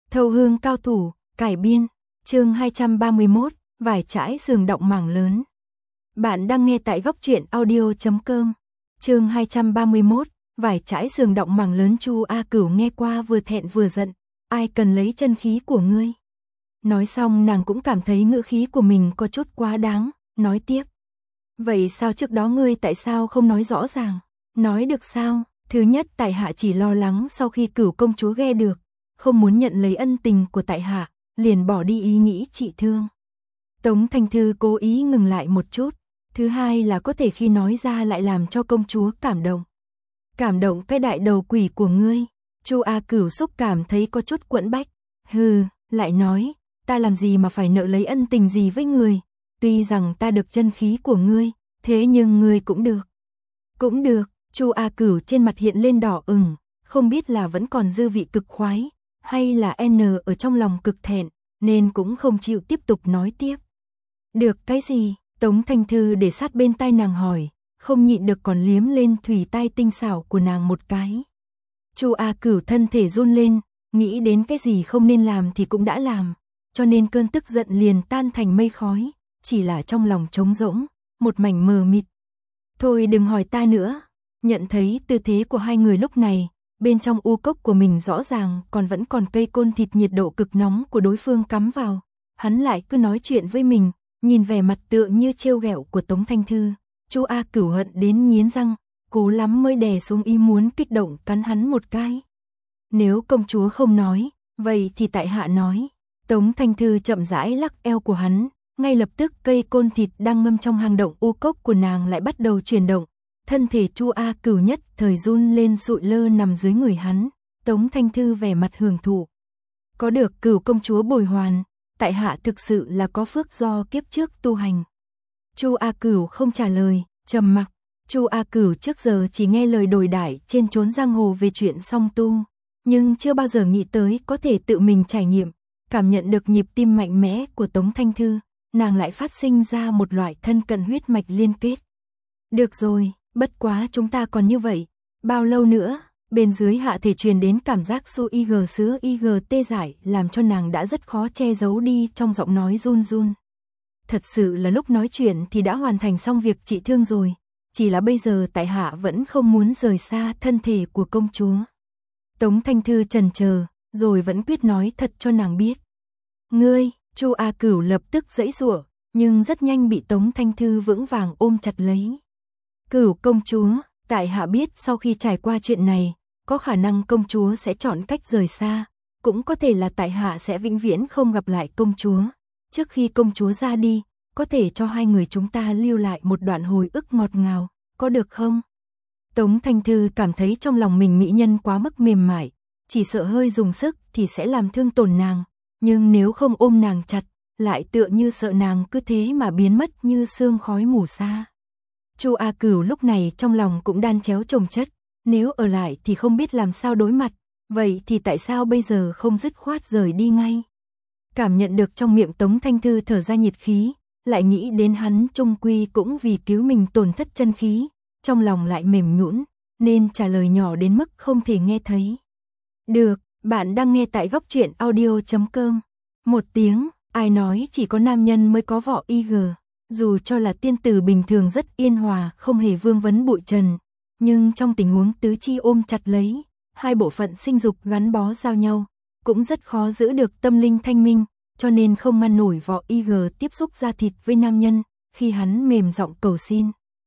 Thâu hương cao thủ, cải biên, chương 231, vải trải giường động mảng lớn. Bạn đang nghe tại góc truyện audio.com. Chương 231, vải trải giường động mảng lớn. Chu A Cửu nghe qua vừa thẹn vừa giận, ai cần lấy chân khí của ngươi. Nói xong nàng cũng cảm thấy ngữ khí của mình có chút quá đáng, nói tiếp. Vậy sao trước đó ngươi tại sao không nói rõ ràng? Nói được sao? Thứ nhất, tại hạ chỉ lo lắng sau khi Cửu công chúa nghe được, không muốn nhận lấy ân tình của tại hạ, liền bỏ đi ý nghĩ trị thương. Tống Thanh Thư cố ý ngừng lại một chút. Thứ hai là có thể khi nói ra lại làm cho công chúa cảm động. Cảm động cái đại đầu quỷ của ngươi. Chu A Cửu xúc cảm thấy có chút quẫn bách. Hừ, lại nói, ta làm gì mà phải nợ lấy ân tình gì với người. Tuy rằng ta được chân khí của ngươi, thế nhưng ngươi cũng được. Cũng được, Chu A Cửu trên mặt hiện lên đỏ ửng, không biết là vẫn còn dư vị cực khoái, hay là ở trong lòng cực thẹn, nên cũng không chịu tiếp tục nói tiếp. Được cái gì? Tống Thanh Thư để sát bên tai nàng hỏi, không nhịn được còn liếm lên thùy tai tinh xảo của nàng một cái. Chu A Cửu thân thể run lên, nghĩ đến cái gì không nên làm thì cũng đã làm, cho nên cơn tức giận liền tan thành mây khói, chỉ là trong lòng trống rỗng, một mảnh mờ mịt. Thôi đừng hỏi ta nữa. Nhận thấy tư thế của hai người lúc này, bên trong u cốc của mình rõ ràng vẫn còn cây côn thịt nhiệt độ cực nóng của đối phương cắm vào. Hắn lại cứ nói chuyện với mình, nhìn vẻ mặt tựa như trêu ghẹo của Tống Thanh Thư. Chu A Cửu hận đến nghiến răng, cố lắm mới đè xuống ý muốn kích động cắn hắn một cái. Nếu công chúa không nói, vậy thì tại hạ nói. Tống Thanh Thư chậm rãi lắc eo của hắn, ngay lập tức cây côn thịt đang ngâm trong hang động u cốc của nàng lại bắt đầu chuyển động. Thân thể Chu A Cửu nhất thời run lên sụi lơ nằm dưới người hắn. Tống Thanh Thư vẻ mặt hưởng thụ. Có được Cửu công chúa bồi hoàn, tại hạ thực sự là có phước do kiếp trước tu hành. Chu A Cửu không trả lời, trầm mặc. Chu A Cửu trước giờ chỉ nghe lời đồn đại trên chốn giang hồ về chuyện song tu, nhưng chưa bao giờ nghĩ tới có thể tự mình trải nghiệm, cảm nhận được nhịp tim mạnh mẽ của Tống Thanh Thư, nàng lại phát sinh ra một loại thân cận huyết mạch liên kết. Được rồi, bất quá chúng ta còn như vậy, bao lâu nữa? Bên dưới hạ thể truyền đến cảm giác su ig sứa ig tê dại, làm cho nàng đã rất khó che giấu đi trong giọng nói run run. Thật sự là lúc nói chuyện thì đã hoàn thành xong việc trị thương rồi, chỉ là bây giờ tại hạ vẫn không muốn rời xa thân thể của công chúa. Tống Thanh Thư chần chờ, rồi vẫn quyết nói thật cho nàng biết. Ngươi, Chu A Cửu lập tức giãy giụa, nhưng rất nhanh bị Tống Thanh Thư vững vàng ôm chặt lấy. Cửu công chúa, tại hạ biết sau khi trải qua chuyện này, có khả năng công chúa sẽ chọn cách rời xa, cũng có thể là tại hạ sẽ vĩnh viễn không gặp lại công chúa. Trước khi công chúa ra đi, có thể cho hai người chúng ta lưu lại một đoạn hồi ức ngọt ngào, có được không? Tống Thanh Thư cảm thấy trong lòng mình mỹ nhân quá mức mềm mại, chỉ sợ hơi dùng sức thì sẽ làm thương tổn nàng, nhưng nếu không ôm nàng chặt, lại tựa như sợ nàng cứ thế mà biến mất như sương khói mù xa. Chu A Cửu lúc này trong lòng cũng đan chéo chồng chất, nếu ở lại thì không biết làm sao đối mặt, vậy thì tại sao bây giờ không dứt khoát rời đi ngay? Cảm nhận được trong miệng Tống Thanh Thư thở ra nhiệt khí, lại nghĩ đến hắn chung quy cũng vì cứu mình tổn thất chân khí, trong lòng lại mềm nhũn, nên trả lời nhỏ đến mức không thể nghe thấy. Được, bạn đang nghe tại góc truyện audio.com. Một tiếng, ai nói chỉ có nam nhân mới có vỏ ig, dù cho là tiên tử bình thường rất yên hòa, không hề vương vấn bụi trần, nhưng trong tình huống tứ chi ôm chặt lấy, hai bộ phận sinh dục gắn bó giao nhau, cũng rất khó giữ được tâm linh thanh minh, cho nên không ngăn nổi vỏ ig tiếp xúc da thịt với nam nhân, khi hắn mềm giọng cầu xin.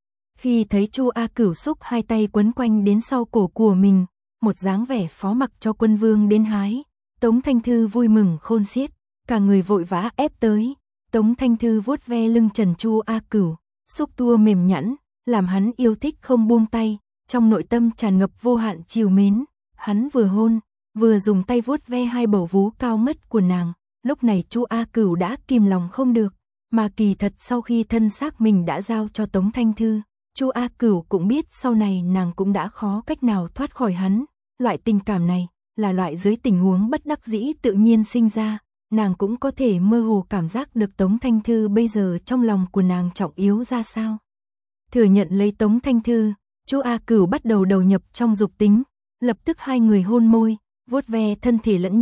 Khi thấy Chu A Cửu xúc hai tay quấn quanh đến sau cổ của mình, một dáng vẻ phó mặc cho quân vương đến hái, Tống Thanh Thư vui mừng khôn xiết, cả người vội vã ép tới. Tống Thanh Thư vuốt ve lưng trần Chu A Cửu, xúc tua mềm nhẵn, làm hắn yêu thích không buông tay, trong nội tâm tràn ngập vô hạn trìu mến. Hắn vừa hôn, vừa dùng tay vuốt ve hai bầu vú cao ngất của nàng. Lúc này Chu A Cửu đã kìm lòng không được, mà kỳ thật sau khi thân xác mình đã giao cho Tống Thanh Thư, Chu A Cửu cũng biết sau này nàng cũng đã khó cách nào thoát khỏi hắn. Loại tình cảm này là loại dưới tình huống bất đắc dĩ tự nhiên sinh ra, nàng cũng có thể mơ hồ cảm giác được Tống Thanh Thư bây giờ trong lòng của nàng trọng yếu ra sao. Thừa nhận lấy Tống Thanh Thư, Chu A Cửu bắt đầu đầu nhập trong dục tính, lập tức hai người hôn môi, vuốt ve thân thể lẫn nhau,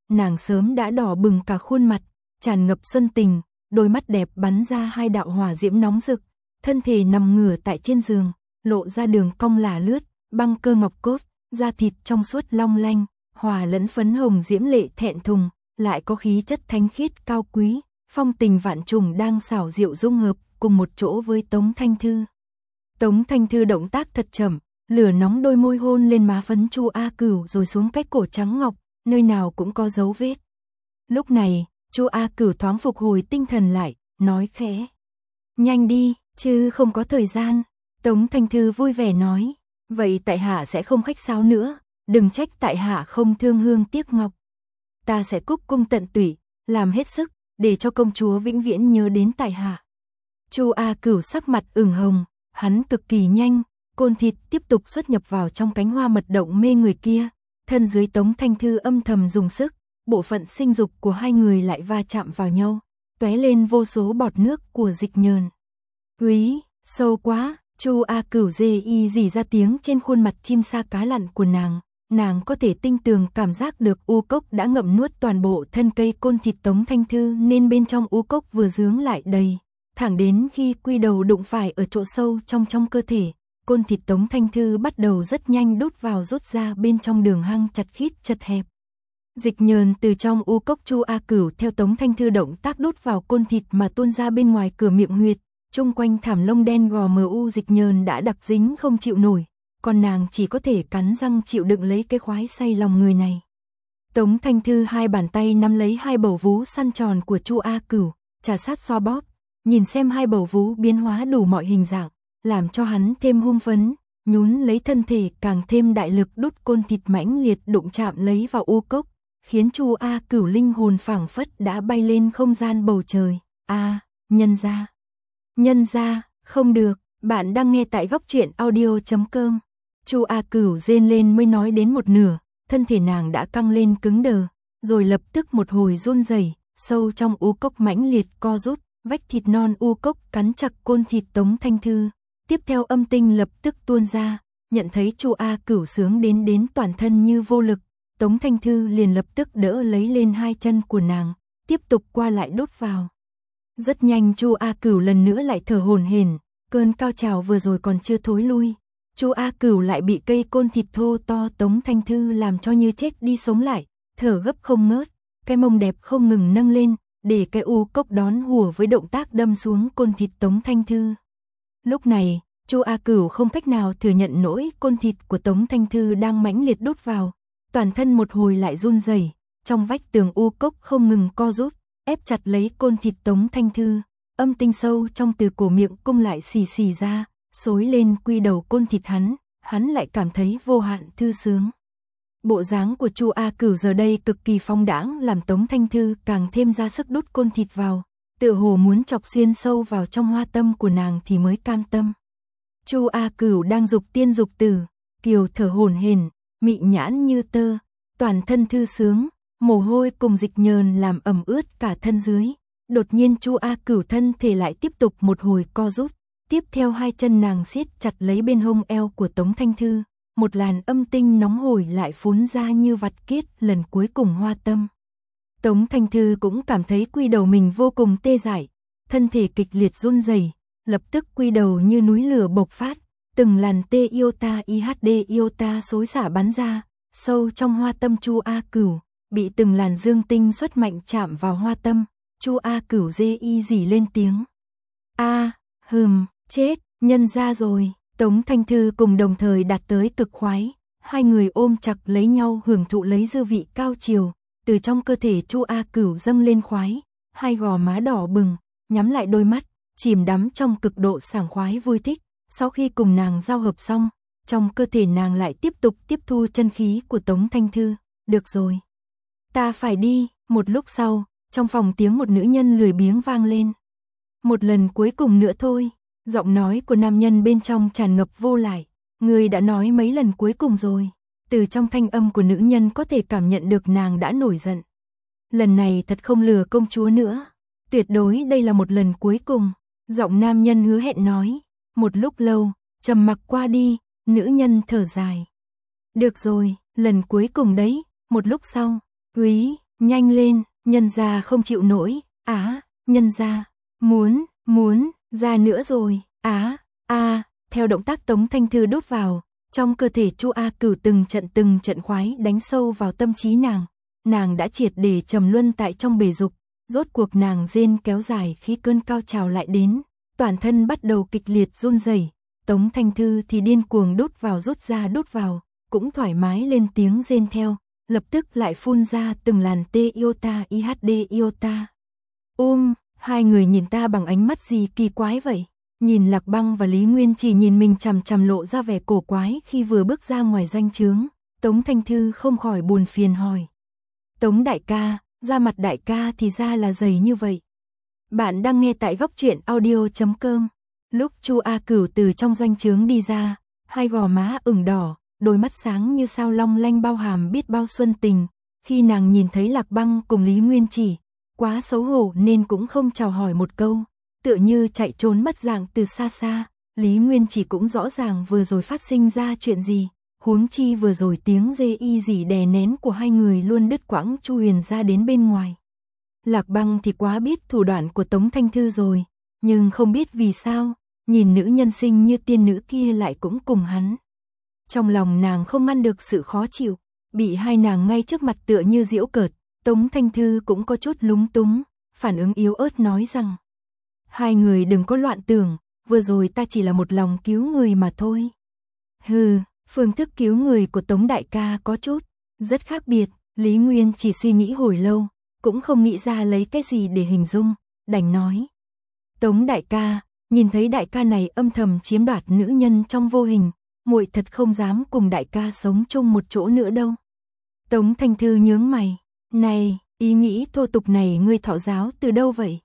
nàng sớm đã đỏ bừng cả khuôn mặt, tràn ngập xuân tình, đôi mắt đẹp bắn ra hai đạo hỏa diễm nóng rực, thân thể nằm ngửa tại trên giường, lộ ra đường cong lả lướt, băng cơ ngọc cốt, da thịt trong suốt long lanh, hòa lẫn phấn hồng diễm lệ thẹn thùng, lại có khí chất thánh khiết cao quý, phong tình vạn trùng đang xảo diệu dung hợp cùng một chỗ với Tống Thanh Thư. Tống Thanh Thư động tác thật chậm, lửa nóng đôi môi hôn lên má phấn Chu A Cửu rồi xuống cái cổ trắng ngọc, nơi nào cũng có dấu vết. Lúc này, Chu A Cửu thoáng phục hồi tinh thần lại, nói khẽ: "Nhanh đi, chứ không có thời gian." Tống Thanh Thư vui vẻ nói: "Vậy tại hạ sẽ không khách sáo nữa, đừng trách tại hạ không thương hương tiếc ngọc. Ta sẽ cúc cung tận tụy, làm hết sức để cho công chúa vĩnh viễn nhớ đến tại hạ." Chu A Cửu sắc mặt ửng hồng, hắn cực kỳ nhanh, côn thịt tiếp tục xuất nhập vào trong cánh hoa mật động mê người kia, thân dưới Tống Thanh Thư âm thầm dùng sức, bộ phận sinh dục của hai người lại va chạm vào nhau, tóe lên vô số bọt nước của dịch nhờn. "Úy, sâu quá." Chu A Cửu rỉ ra tiếng trên khuôn mặt chim sa cá lặn của nàng có thể tinh tường cảm giác được u cốc đã ngậm nuốt toàn bộ thân cây côn thịt Tống Thanh Thư, nên bên trong u cốc vừa dướng lại đầy, thẳng đến khi quy đầu đụng phải ở chỗ sâu trong cơ thể, côn thịt Tống Thanh Thư bắt đầu rất nhanh đút vào rút ra bên trong đường hang chặt khít chật hẹp. Dịch nhờn từ trong u cốc Chu A Cửu theo Tống Thanh Thư động tác đút vào côn thịt mà tuôn ra bên ngoài cửa miệng huyệt, chung quanh thảm lông đen gò mờ u dịch nhờn đã đặc dính không chịu nổi, còn nàng chỉ có thể cắn răng chịu đựng lấy cái khoái say lòng người này. Tống Thanh Thư hai bàn tay nắm lấy hai bầu vú săn tròn của Chu A Cửu, trà sát xoa bóp, nhìn xem hai bầu vú biến hóa đủ mọi hình dạng, làm cho hắn thêm hung phấn, nhún lấy thân thể càng thêm đại lực đút côn thịt mãnh liệt đụng chạm lấy vào u cốc, khiến Chu A Cửu linh hồn phảng phất đã bay lên không gian bầu trời. Nhân ra, không được, bạn đang nghe tại góc truyện audio.com. Chu A Cửu rên lên mới nói đến một nửa, thân thể nàng đã căng lên cứng đờ, rồi lập tức một hồi run rẩy, sâu trong u cốc mãnh liệt co rút, vách thịt non u cốc cắn chặt côn thịt Tống Thanh Thư. Tiếp theo âm tinh lập tức tuôn ra, nhận thấy Chu A Cửu sướng đến toàn thân như vô lực, Tống Thanh Thư liền lập tức đỡ lấy lên hai chân của nàng, tiếp tục qua lại đốt vào. Rất nhanh Chu A Cửu lần nữa lại thở hổn hển, cơn cao trào vừa rồi còn chưa thối lui, Chu A Cửu lại bị cây côn thịt thô to Tống Thanh Thư làm cho như chết đi sống lại, thở gấp không ngớt, cái mông đẹp không ngừng nâng lên, để cái u cốc đón hùa với động tác đâm xuống côn thịt Tống Thanh Thư. Lúc này, Chu A Cửu không cách nào thừa nhận nỗi côn thịt của Tống Thanh Thư đang mãnh liệt đút vào, toàn thân một hồi lại run rẩy, trong vách tường u cốc không ngừng co rút, ép chặt lấy côn thịt Tống Thanh Thư, âm tinh sâu trong từ cổ miệng cung lại xì ra, xối lên quy đầu côn thịt hắn lại cảm thấy vô hạn thư sướng. Bộ dáng của Chu A Cửu giờ đây cực kỳ phóng đãng làm Tống Thanh Thư càng thêm ra sức đút côn thịt vào, tựa hồ muốn chọc xuyên sâu vào trong hoa tâm của nàng thì mới cam tâm. Chu A Cửu đang dục tiên dục tử, kiều thở hổn hển, mị nhãn như tơ, toàn thân thư sướng, mồ hôi cùng dịch nhờn làm ẩm ướt cả thân dưới. Đột nhiên Chu A Cửu thân thể lại tiếp tục một hồi co rút, tiếp theo hai chân nàng siết chặt lấy bên hông eo của Tống Thanh Thư, một làn âm tinh nóng hổi lại phún ra như vặt kiết lần cuối cùng hoa tâm. Tống Thanh Thư cũng cảm thấy quy đầu mình vô cùng tê dại, thân thể kịch liệt run rẩy, lập tức quy đầu như núi lửa bộc phát, từng làn tê iota IHD iota xối xả bắn ra, sâu trong hoa tâm Chu A Cửu, bị từng làn dương tinh xuất mạnh chạm vào hoa tâm, Chu A Cửu rỉ lên tiếng. Chết, nhân ra rồi. Tống Thanh Thư cùng đồng thời đạt tới cực khoái, hai người ôm chặt lấy nhau hưởng thụ lấy dư vị cao chiều, từ trong cơ thể Chu A Cửu dâng lên khoái, hai gò má đỏ bừng, nhắm lại đôi mắt, chìm đắm trong cực độ sảng khoái vui thích. Sau khi cùng nàng giao hợp xong, trong cơ thể nàng lại tiếp tục tiếp thu chân khí của Tống Thanh Thư. Được rồi, ta phải đi. Một lúc sau, trong phòng tiếng một nữ nhân lười biếng vang lên. Một lần cuối cùng nữa thôi. Giọng nói của nam nhân bên trong tràn ngập vô lại. Người đã nói mấy lần cuối cùng rồi. Từ trong thanh âm của nữ nhân có thể cảm nhận được nàng đã nổi giận. Lần này thật không lừa công chúa nữa. Tuyệt đối đây là một lần cuối cùng. Giọng nam nhân hứa hẹn nói. Một lúc lâu, trầm mặc qua đi, nữ nhân thở dài. Được rồi, lần cuối cùng đấy. Một lúc sau, úy, Nhanh lên, nhân gia không chịu nổi, nhân gia, muốn, ra nữa rồi, theo động tác Tống Thanh Thư đốt vào, trong cơ thể Chu A Cửu từng trận khoái đánh sâu vào tâm trí nàng đã triệt để trầm luân tại trong bể dục, rốt cuộc nàng rên kéo dài khi cơn cao trào lại đến, toàn thân bắt đầu kịch liệt run rẩy, Tống Thanh Thư thì điên cuồng đốt vào rút ra đốt vào, cũng thoải mái lên tiếng rên theo, lập tức lại phun ra từng làn tê iota ihd iota. Hai người nhìn ta bằng ánh mắt gì kỳ quái vậy? Nhìn Lạc Băng và Lý Nguyên chỉ nhìn mình chằm chằm lộ ra vẻ cổ quái khi vừa bước ra ngoài doanh trướng, Tống Thanh Thư không khỏi buồn phiền hỏi. Tống đại ca, da mặt đại ca thì ra là dày như vậy. Bạn đang nghe tại góc truyện audio.com. Lúc Chu A Cửu từ trong doanh trướng đi ra, hai gò má ửng đỏ, đôi mắt sáng như sao long lanh bao hàm biết bao xuân tình, khi nàng nhìn thấy Lạc Băng cùng Lý Nguyên Chỉ, quá xấu hổ nên cũng không chào hỏi một câu, tựa như chạy trốn mất dạng từ xa xa. Lý Nguyên Chỉ cũng rõ ràng vừa rồi phát sinh ra chuyện gì, huống chi vừa rồi tiếng dê y gì đè nén của hai người luôn đứt quãng chu huyền ra đến bên ngoài. Lạc Băng thì quá biết thủ đoạn của Tống Thanh Thư rồi, nhưng không biết vì sao, nhìn nữ nhân sinh như tiên nữ kia lại cũng cùng hắn. Trong lòng nàng không ngăn được sự khó chịu, bị hai nàng ngay trước mặt tựa như giễu cợt, Tống Thanh Thư cũng có chút lúng túng, phản ứng yếu ớt nói rằng: hai người đừng có loạn tưởng, vừa rồi ta chỉ là một lòng cứu người mà thôi. Phương thức cứu người của Tống đại ca có chút rất khác biệt, Lý Nguyên chỉ suy nghĩ hồi lâu, cũng không nghĩ ra lấy cái gì để hình dung, đành nói: Tống đại ca, nhìn thấy đại ca này âm thầm chiếm đoạt nữ nhân trong vô hình, muội thật không dám cùng đại ca sống chung một chỗ nữa đâu. Tống Thanh Thư nhướng mày, này, ý nghĩ thô tục này ngươi thọ giáo từ đâu vậy?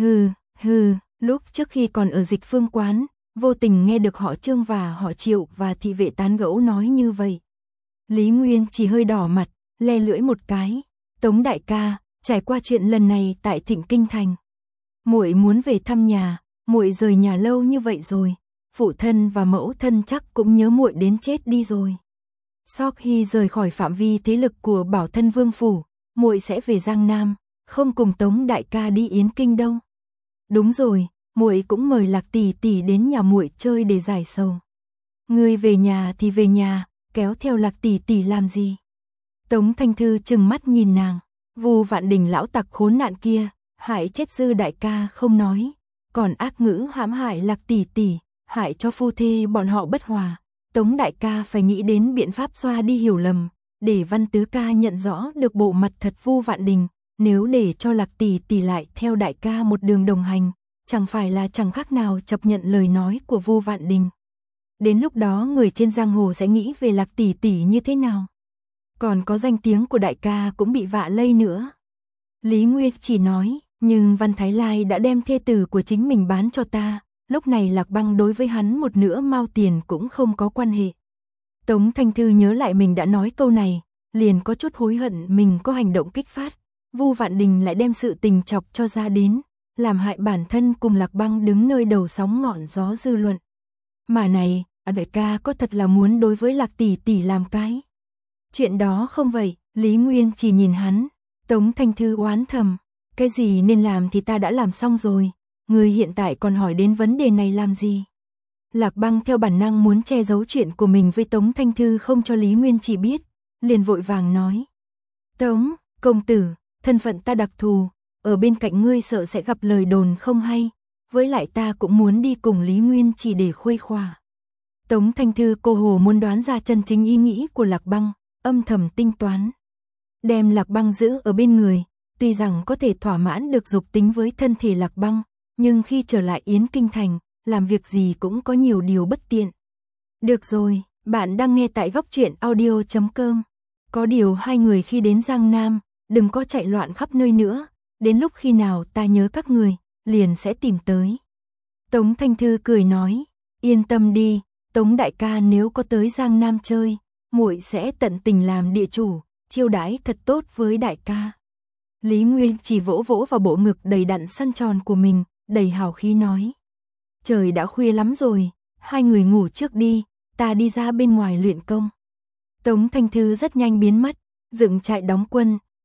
Lúc trước khi còn ở Dịch Phương quán, vô tình nghe được họ Trương và họ Triệu và thị vệ tán gẫu nói như vậy. Lý Nguyên chỉ hơi đỏ mặt, le lưỡi một cái. Tống đại ca, trải qua chuyện lần này tại Thịnh Kinh Thành, muội muốn về thăm nhà, muội rời nhà lâu như vậy rồi, phụ thân và mẫu thân chắc cũng nhớ muội đến chết đi rồi. Sau khi rời khỏi phạm vi thế lực của Bảo Thân Vương phủ, muội sẽ về Giang Nam, không cùng Tống đại ca đi Yến Kinh đâu. Đúng rồi, muội cũng mời Lạc tỷ tỷ đến nhà muội chơi để giải sầu. Ngươi về nhà thì về nhà, kéo theo Lạc tỷ tỷ làm gì? Tống Thanh Thư trừng mắt nhìn nàng, Vu Vạn Đình lão tặc khốn nạn kia, hại chết Dư đại ca không nói, còn ác ngữ hãm hại Lạc tỷ tỷ, hại cho phu thê bọn họ bất hòa. Tống đại ca phải nghĩ đến biện pháp xoa đi hiểu lầm, để Văn Tứ ca nhận rõ được bộ mặt thật Vu Vạn Đình, nếu để cho Lạc tỷ tỷ lại theo đại ca một đường đồng hành, chẳng phải là chẳng khác nào chấp nhận lời nói của Vu Vạn Đình. Đến lúc đó người trên giang hồ sẽ nghĩ về Lạc tỷ tỷ như thế nào? Còn có danh tiếng của đại ca cũng bị vạ lây nữa. Lý Nguyên chỉ nói, nhưng Văn Thái Lai đã đem thê tử của chính mình bán cho ta, lúc này Lạc Băng đối với hắn một nửa mao tiền cũng không có quan hệ. Tống Thanh Thư nhớ lại mình đã nói câu này, liền có chút hối hận mình có hành động kích phát. Vu Vạn Đình lại đem sự tình chọc cho ra đến, làm hại bản thân cùng Lạc Băng đứng nơi đầu sóng ngọn gió dư luận. Mà này, đại ca có thật là muốn đối với Lạc tỷ tỷ làm cái chuyện đó không vậy? Lý Nguyên chỉ nhìn hắn, Tống Thanh Thư oán thầm, cái gì nên làm thì ta đã làm xong rồi, người hiện tại còn hỏi đến vấn đề này làm gì? Lạc Băng theo bản năng muốn che giấu chuyện của mình với Tống Thanh Thư không cho Lý Nguyên chỉ biết, liền vội vàng nói: Tống công tử, thân phận ta đặc thù, ở bên cạnh ngươi sợ sẽ gặp lời đồn không hay, với lại ta cũng muốn đi cùng Lý Nguyên chỉ để khuây khỏa. Tống Thanh Thư cô hồ muốn đoán ra chân chính ý nghĩ của Lạc Băng, âm thầm tinh toán. Đem Lạc Băng giữ ở bên người, tuy rằng có thể thỏa mãn được dục tính với thân thể Lạc Băng, nhưng khi trở lại Yến Kinh Thành, làm việc gì cũng có nhiều điều bất tiện. Được rồi, bạn đang nghe tại góc truyện audio.com. Có điều hai người khi đến Giang Nam, đừng có chạy loạn khắp nơi nữa, đến lúc khi nào ta nhớ các người, liền sẽ tìm tới. Tống Thanh Thư cười nói, yên tâm đi, Tống đại ca nếu có tới Giang Nam chơi, muội sẽ tận tình làm địa chủ, chiêu đãi thật tốt với đại ca. Lý Nguyên chỉ vỗ vỗ vào bộ ngực đầy đặn săn tròn của mình, đầy hào khí nói. Trời đã khuya lắm rồi, hai người ngủ trước đi, ta đi ra bên ngoài luyện công. Tống Thanh Thư rất nhanh biến mất, dựng trại đóng quân,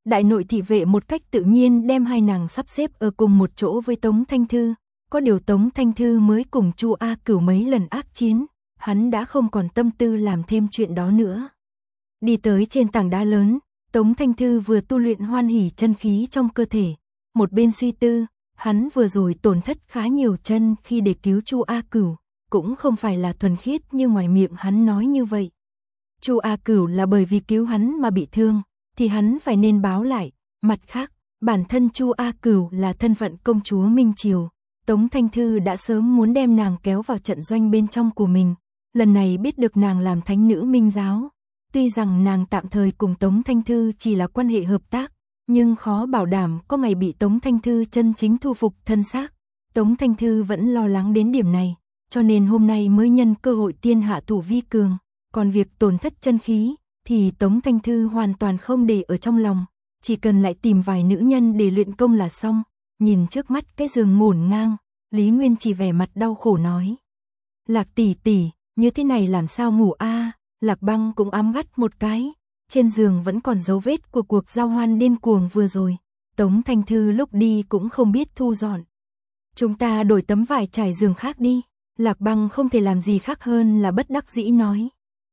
đại nội thị vệ một cách tự nhiên đem hai nàng sắp xếp ở cùng một chỗ với Tống Thanh Thư. Có điều Tống Thanh Thư mới cùng Chu A Cửu mấy lần ác chiến, hắn đã không còn tâm tư làm thêm chuyện đó nữa. Đi tới trên tảng đá lớn, Tống Thanh Thư vừa tu luyện hoan hỉ chân khí trong cơ thể, một bên suy tư, hắn vừa rồi tổn thất khá nhiều chân khi để cứu Chu A Cửu, cũng không phải là thuần khiết như ngoài miệng hắn nói như vậy. Chu A Cửu là bởi vì cứu hắn mà bị thương, thì hắn phải nên báo lại. Mặt khác, bản thân Chu A Cửu là thân phận công chúa Minh Triều, Tống Thanh Thư đã sớm muốn đem nàng kéo vào trận doanh bên trong của mình. Lần này biết được nàng làm thánh nữ Minh giáo, tuy rằng nàng tạm thời cùng Tống Thanh Thư chỉ là quan hệ hợp tác, nhưng khó bảo đảm có ngày bị Tống Thanh Thư chân chính thu phục thân xác. Tống Thanh Thư vẫn lo lắng đến điểm này, cho nên hôm nay mới nhân cơ hội tiên hạ thủ vi cường. Còn việc tổn thất chân khí thì Tống Thanh Thư hoàn toàn không để ở trong lòng, chỉ cần lại tìm vài nữ nhân để luyện công là xong. Nhìn trước mắt cái giường ngổn ngang, Lý Nguyên chỉ vẻ mặt đau khổ nói: Lạc tỷ tỷ, như thế này làm sao ngủ a? Lạc Băng cũng ám gắt một cái, trên giường vẫn còn dấu vết của cuộc giao hoan điên cuồng vừa rồi. Tống Thanh Thư lúc đi cũng không biết thu dọn. Chúng ta đổi tấm vải trải giường khác đi. Lạc Băng không thể làm gì khác hơn là bất đắc dĩ nói.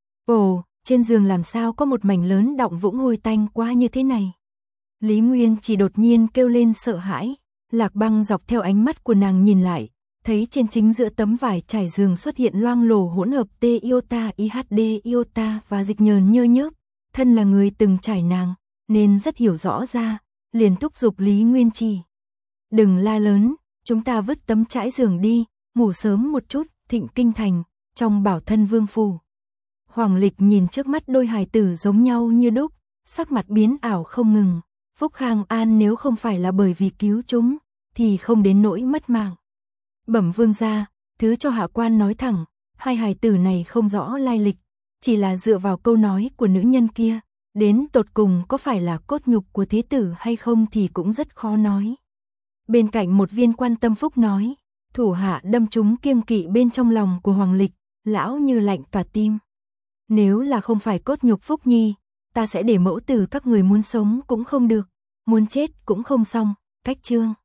Ồ, trên giường làm sao có một mảnh lớn đọng vũng hôi tanh quá như thế này? Lý Nguyên chỉ đột nhiên kêu lên sợ hãi. Lạc Băng dọc theo ánh mắt của nàng nhìn lại, thấy trên chính giữa tấm vải trải giường xuất hiện loang lổ hỗn hợp iota, IHD iota và dịch nhờn nhơ nhớp. Thân là người từng trải nàng, nên rất hiểu rõ ra, liền thúc giục Lý Nguyên Chi. Đừng la lớn, chúng ta vứt tấm trải giường đi, ngủ sớm một chút. Thịnh Kinh Thành, trong Bảo Thân Vương phủ. Hoàng Lịch nhìn trước mắt đôi hài tử giống nhau như đúc, sắc mặt biến ảo không ngừng. Phúc Khang An nếu không phải là bởi vì cứu chúng, thì không đến nỗi mất mạng. Bẩm vương gia, thứ cho hạ quan nói thẳng, hai hài tử này không rõ lai lịch, chỉ là dựa vào câu nói của nữ nhân kia, đến tột cùng có phải là cốt nhục của thế tử hay không thì cũng rất khó nói. Bên cạnh một viên quan tâm phúc nói, thủ hạ đâm trúng kiêng kỵ bên trong lòng của Hoàng Lịch, lão như lạnh cả tim. Nếu là không phải cốt nhục Phúc Nhi, ta sẽ để mẫu tử các người muốn sống cũng không được, muốn chết cũng không xong. Cách chương